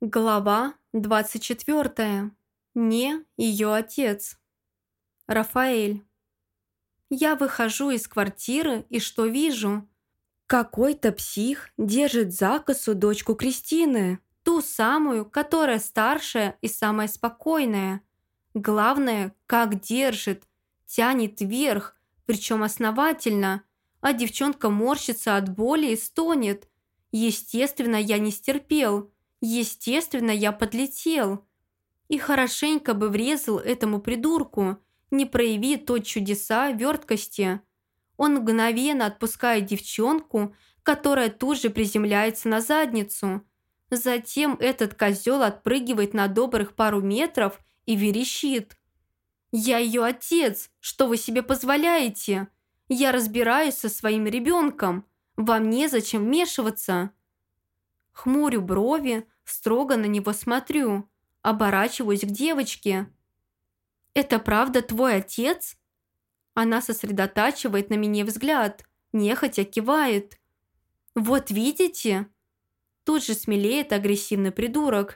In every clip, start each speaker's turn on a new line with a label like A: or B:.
A: Глава 24. Не ее отец. Рафаэль. Я выхожу из квартиры и что вижу? Какой-то псих держит за косу дочку Кристины. Ту самую, которая старшая и самая спокойная. Главное, как держит. Тянет вверх, причем основательно. А девчонка морщится от боли и стонет. Естественно, я не стерпел. Естественно, я подлетел. И хорошенько бы врезал этому придурку, не прояви то чудеса верткости. Он мгновенно отпускает девчонку, которая тут же приземляется на задницу. Затем этот козел отпрыгивает на добрых пару метров и верещит. «Я ее отец! Что вы себе позволяете? Я разбираюсь со своим ребенком. Вам незачем вмешиваться». Хмурю брови, строго на него смотрю, оборачиваюсь к девочке. «Это правда твой отец?» Она сосредотачивает на мне взгляд, нехотя кивает. «Вот видите?» Тут же смелеет агрессивный придурок.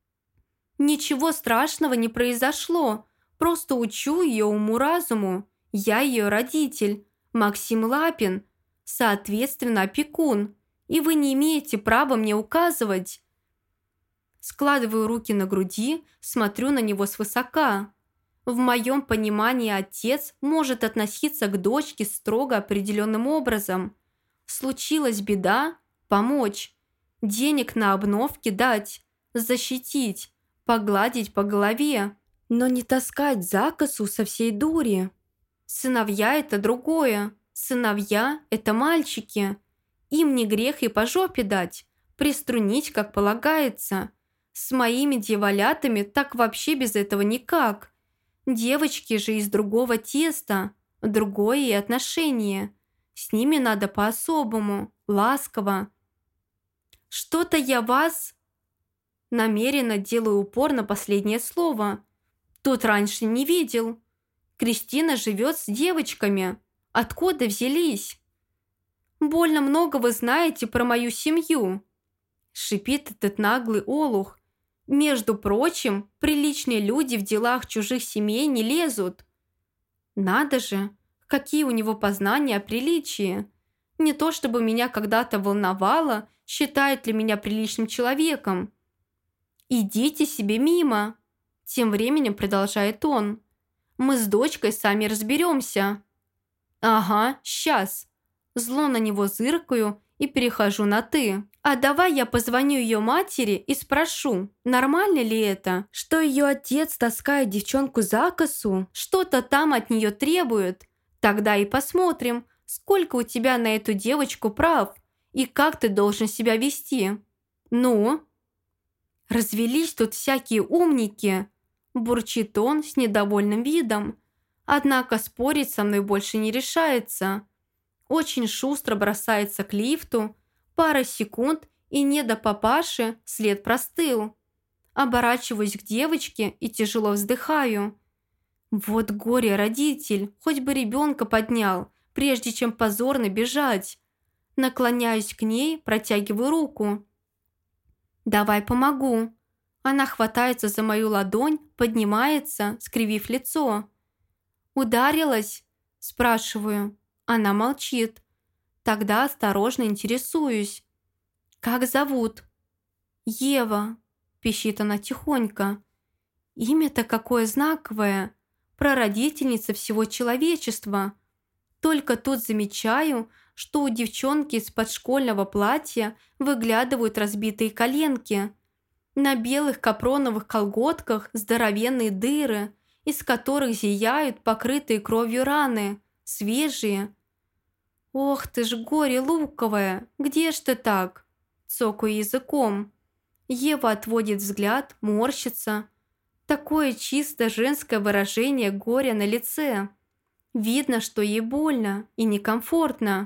A: «Ничего страшного не произошло, просто учу ее уму-разуму. Я ее родитель, Максим Лапин, соответственно опекун, и вы не имеете права мне указывать». Складываю руки на груди, смотрю на него свысока. В моем понимании отец может относиться к дочке строго определенным образом. Случилась беда – помочь. Денег на обновки дать, защитить, погладить по голове, но не таскать за косу со всей дури. Сыновья – это другое. Сыновья – это мальчики. Им не грех и по жопе дать, приструнить, как полагается. С моими дьяволятами так вообще без этого никак. Девочки же из другого теста, другое и отношение. С ними надо по-особому, ласково. Что-то я вас... Намеренно делаю упор на последнее слово. Тут раньше не видел. Кристина живет с девочками. Откуда взялись? Больно много вы знаете про мою семью. Шипит этот наглый олух. Между прочим, приличные люди в делах чужих семей не лезут. Надо же, какие у него познания о приличии. Не то чтобы меня когда-то волновало, считает ли меня приличным человеком. «Идите себе мимо», – тем временем продолжает он. «Мы с дочкой сами разберемся». «Ага, сейчас». Зло на него зыркаю и перехожу на «ты». «А давай я позвоню ее матери и спрошу, нормально ли это, что ее отец таскает девчонку за косу, что-то там от нее требует. Тогда и посмотрим, сколько у тебя на эту девочку прав и как ты должен себя вести. Ну?» «Развелись тут всякие умники», – бурчит он с недовольным видом. Однако спорить со мной больше не решается. Очень шустро бросается к лифту. Пара секунд, и не до папаши след простыл. Оборачиваюсь к девочке и тяжело вздыхаю. Вот горе-родитель, хоть бы ребенка поднял, прежде чем позорно бежать. Наклоняюсь к ней, протягиваю руку. «Давай помогу». Она хватается за мою ладонь, поднимается, скривив лицо. «Ударилась?» – спрашиваю. Она молчит. Тогда осторожно интересуюсь. «Как зовут?» «Ева», – пищит она тихонько. «Имя-то какое знаковое. Прародительница всего человечества». Только тут замечаю, что у девчонки из-под школьного платья выглядывают разбитые коленки. На белых капроновых колготках здоровенные дыры, из которых зияют покрытые кровью раны, свежие. «Ох ты ж горе луковое, где ж ты так?» Цокаю языком. Ева отводит взгляд, морщится. Такое чисто женское выражение горя на лице. Видно, что ей больно и некомфортно.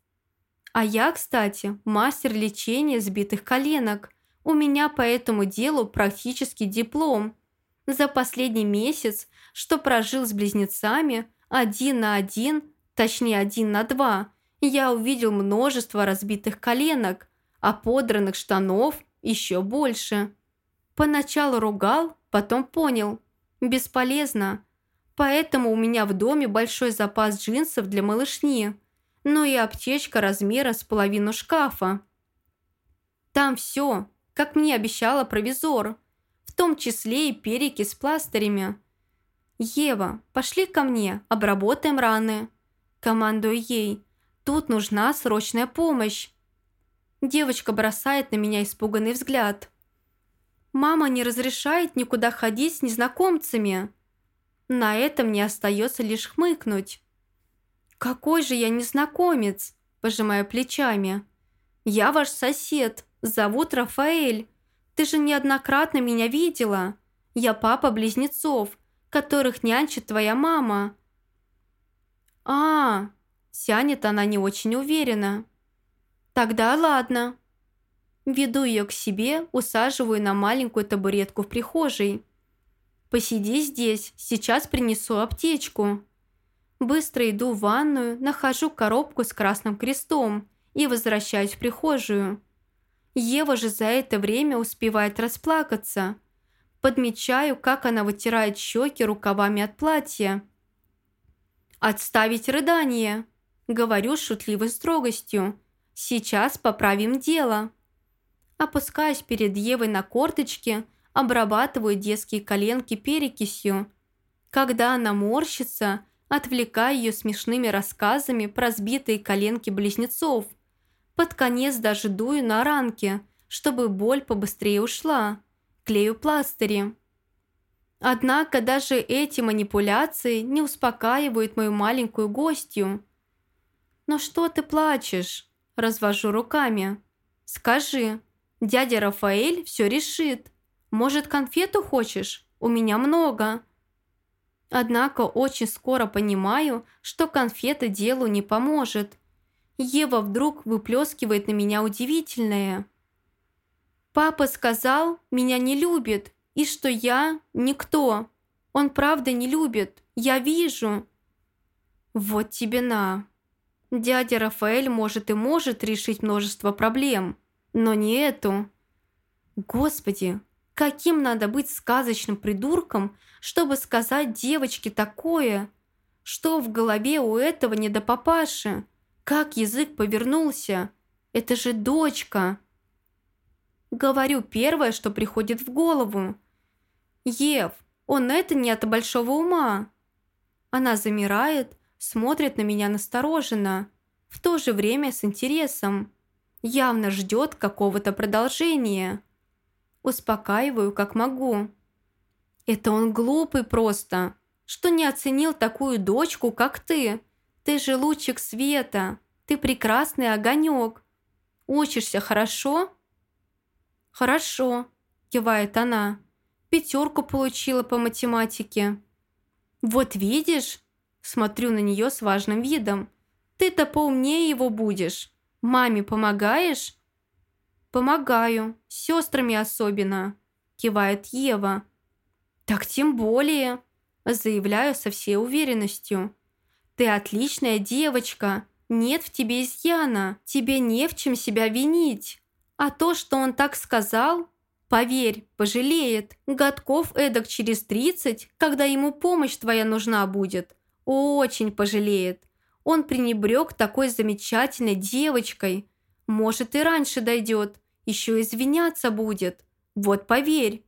A: А я, кстати, мастер лечения сбитых коленок. У меня по этому делу практически диплом. За последний месяц, что прожил с близнецами, 1 на 1, точнее 1 на 2, я увидел множество разбитых коленок, а подранных штанов еще больше. Поначалу ругал, потом понял. Бесполезно. Поэтому у меня в доме большой запас джинсов для малышни, ну и аптечка размера с половину шкафа. Там все, как мне обещала провизор, в том числе и перики с пластырями. «Ева, пошли ко мне, обработаем раны». Командую ей. «Тут нужна срочная помощь». Девочка бросает на меня испуганный взгляд. «Мама не разрешает никуда ходить с незнакомцами». На это мне остается лишь хмыкнуть. «Какой же я незнакомец?» – пожимаю плечами. «Я ваш сосед, зовут Рафаэль. Ты же неоднократно меня видела. Я папа близнецов, которых нянчит твоя мама». «А, тянет она не очень уверенно. Тогда ладно». Веду ее к себе, усаживаю на маленькую табуретку в прихожей. «Посиди здесь, сейчас принесу аптечку». Быстро иду в ванную, нахожу коробку с красным крестом и возвращаюсь в прихожую. Ева же за это время успевает расплакаться. Подмечаю, как она вытирает щеки рукавами от платья. «Отставить рыдание!» – говорю с шутливой строгостью. «Сейчас поправим дело». Опускаюсь перед Евой на корточки, обрабатываю детские коленки перекисью. Когда она морщится, отвлекаю ее смешными рассказами про сбитые коленки близнецов. Под конец даже дую на ранки, чтобы боль побыстрее ушла. Клею пластыри. Однако даже эти манипуляции не успокаивают мою маленькую гостью. «Ну что ты плачешь?» – развожу руками. «Скажи, дядя Рафаэль все решит. Может, конфету хочешь? У меня много». Однако очень скоро понимаю, что конфета делу не поможет. Ева вдруг выплескивает на меня удивительное. «Папа сказал, меня не любит, и что я никто. Он правда не любит, я вижу». Вот тебе на. Дядя Рафаэль может и может решить множество проблем, но не эту. Господи, каким надо быть сказочным придурком, чтобы сказать девочке такое? Что в голове у этого недопапаши? Как язык повернулся? Это же дочка. Говорю первое, что приходит в голову. «Ев, он это не от большого ума». Она замирает, смотрит на меня настороженно, в то же время с интересом. Явно ждет какого-то продолжения. Успокаиваю, как могу. «Это он глупый просто, что не оценил такую дочку, как ты. Ты же лучик света, ты прекрасный огонек. Учишься хорошо?» «Хорошо», – кивает она. 5 получила по математике. «Вот видишь?» – смотрю на нее с важным видом. «Ты-то поумнее его будешь. Маме помогаешь?» «Помогаю, с сестрами особенно», – кивает Ева. «Так тем более», – заявляю со всей уверенностью. «Ты отличная девочка, нет в тебе изъяна, тебе не в чем себя винить. А то, что он так сказал, поверь, пожалеет. Годков эдак через 30, когда ему помощь твоя нужна будет. Очень пожалеет. Он пренебрег такой замечательной девочкой. Может, и раньше дойдет, еще извиняться будет. Вот поверь».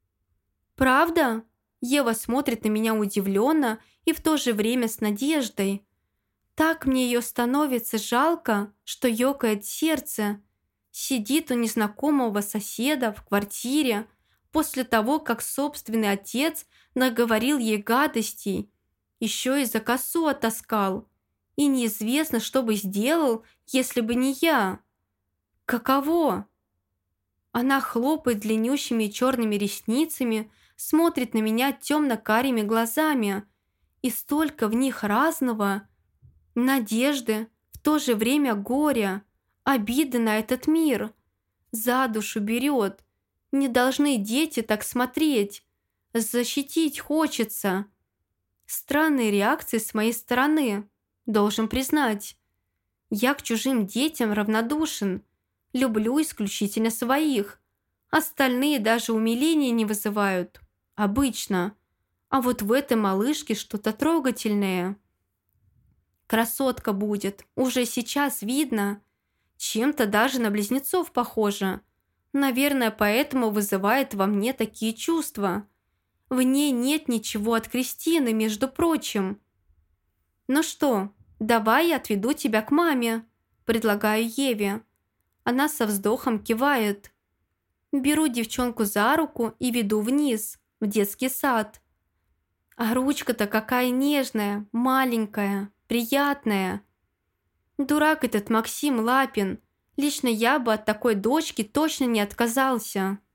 A: «Правда?» Ева смотрит на меня удивленно и в то же время с надеждой. Так мне ее становится жалко, что ёкает сердце. Сидит у незнакомого соседа в квартире после того, как собственный отец наговорил ей гадостей. Еще и за косу оттаскал. И неизвестно, что бы сделал, если бы не я. Каково? Она хлопает длиннющими черными ресницами, смотрит на меня темно-карими глазами. И столько в них разного. Надежды, в то же время горя, обиды на этот мир. За душу берет. Не должны дети так смотреть. Защитить хочется. Странные реакции с моей стороны, должен признать. Я к чужим детям равнодушен. Люблю исключительно своих. Остальные даже умиления не вызывают. Обычно. А вот в этой малышке что-то трогательное. Красотка будет. Уже сейчас видно. Чем-то даже на близнецов похожа. Наверное, поэтому вызывает во мне такие чувства. В ней нет ничего от Кристины, между прочим. «Ну что, давай я отведу тебя к маме», – предлагаю Еве. Она со вздохом кивает. Беру девчонку за руку и веду вниз, в детский сад. А ручка-то какая нежная, маленькая, приятная. Дурак этот Максим Лапин. Лично я бы от такой дочки точно не отказался.